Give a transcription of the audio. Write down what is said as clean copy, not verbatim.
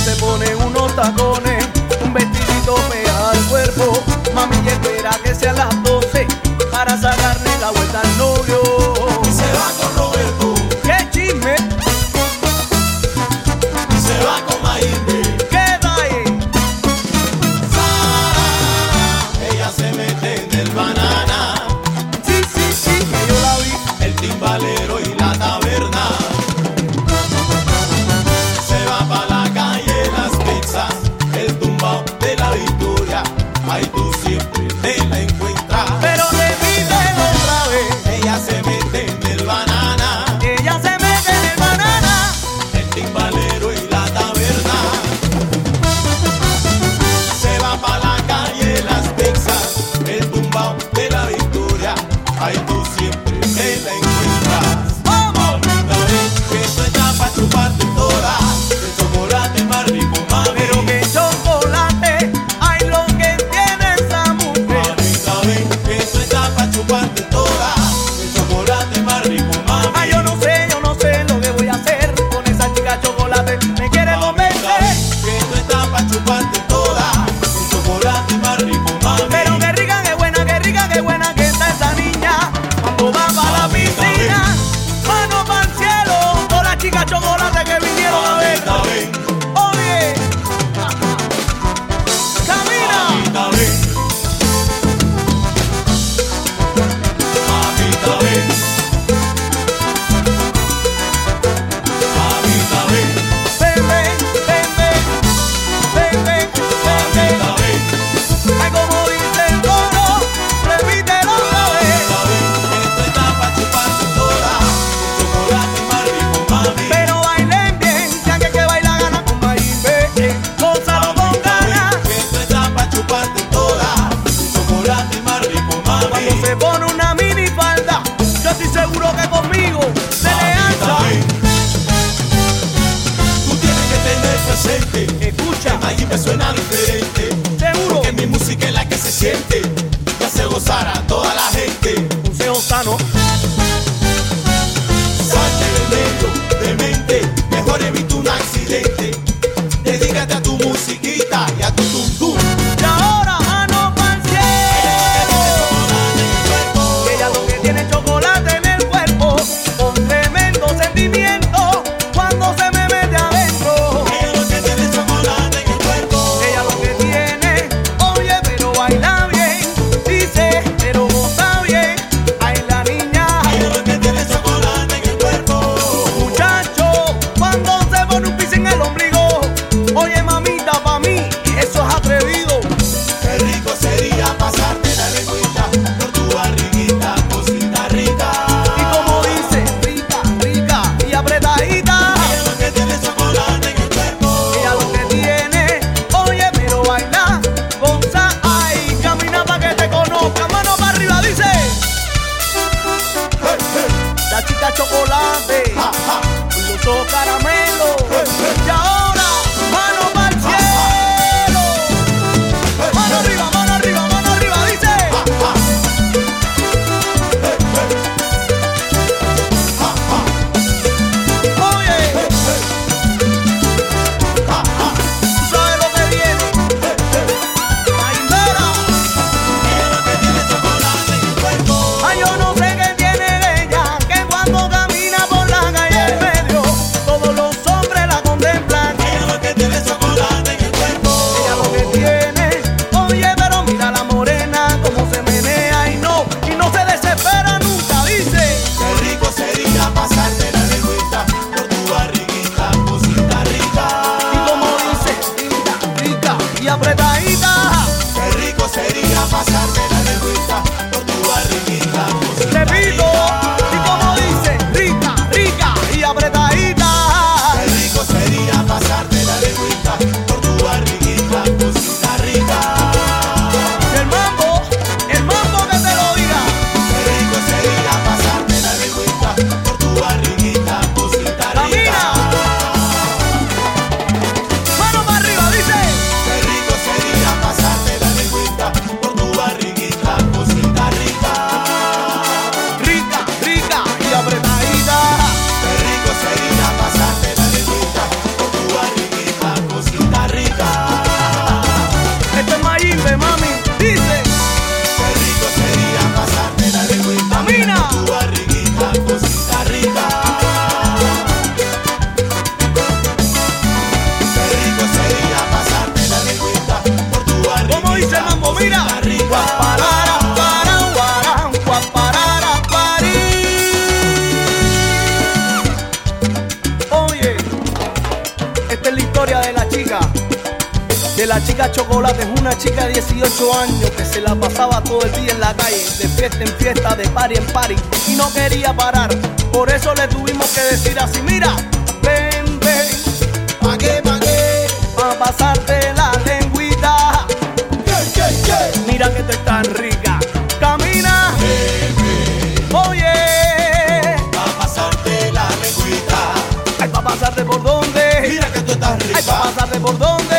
se pone unos tacones, un vestidito pega al cuerpo. Mami, y espera que sean las 12 para sacarle la vuelta al novio. Se va con Roberto, ¡qué chisme! se va con Mayimbe. ¡Qué dae! Sara, ella se mete en el banana, Sí, sí, sí, que yo la vi. el timbalero y la taberna. Se va pa' la calle Las Pizzas, el tumbao de la Victoria. Ahí tú siempre te la encuentras. Pero repítelo otra vez. Ella se mete en el banana, Ella se mete en el banana. el timbalero y la taberna. Se va pa' la calle Las Pizzas, el tumbao de la Victoria. Ahí tú siempre te la encuentras. ¡Vamos! Mamita, ven, que esto está pa' chuparte toda. El chocolate más rico, mami. Pero que chocolate hay lo que tiene esa mujer. Mamita, ven, que esto está pa' chuparte toda. El chocolate más rico, mami. Ah, yo no sé lo que voy a hacer con esa chica chocolate. Me quiere Mamita, convencer. ven, que esto está pa' chuparte toda. El chocolate más rico, mami. Pero qué rica, qué buena que está esa niña. Cuando va para la piscina, mano para el cielo. Todas las chicas chocolate que vinieron a ver. Mamita, ven, Oye, camina. mamita, ven. Mamita, ven. Mamita, ven. Ven, ven, ven, ven, ven, ven, ven, ven. Mamita, ven. Ay, como dice el coro, repítelo otra vez. Mamita, ven. Esto está pa' chuparte toda. El chocolate más rico, mami. Pero bailen bien, ya que baila gana con Mayimbe. Gózalo con Mamita, ganas. ven, que esto está pa' chuparte toda. El chocolate más rico, mami. Cuando se pone una minifalda, yo estoy seguro que conmigo se le Mamita, alza. ven. Tú tienes que tener presente. Escucha, Mayimbe suena diferente. seguro, Que mi música es la que se siente. Que hace gozar a toda la gente. consejo sano. Salte del medio de mente. Mejor evita un accidente. Dedícate a tu musiquita y a tu tum tum. Y ahora mano pa'l cielo. Que ella lo que tiene chocolate en el cuerpo, con tremendo sentimiento, cuando se me mete adentro. Ella lo que tiene es chocolate en el cuerpo. Ella lo que tiene, oye, pero baila bien. Dice, pero de la chica Chocolate. Es una chica de 18 años que se la pasaba todo el día en la calle, de fiesta en fiesta, de party en party, y no quería parar. Por eso le tuvimos que decir así: mira, ven, ven, Pagué, pa' pasarte la lengüita. Mira que tú estás rica, camina, oye, pa' pasarte la lengüita. ay, pa' pasarte por donde, Mira que tú estás rica. ay, pa' pasarte por donde.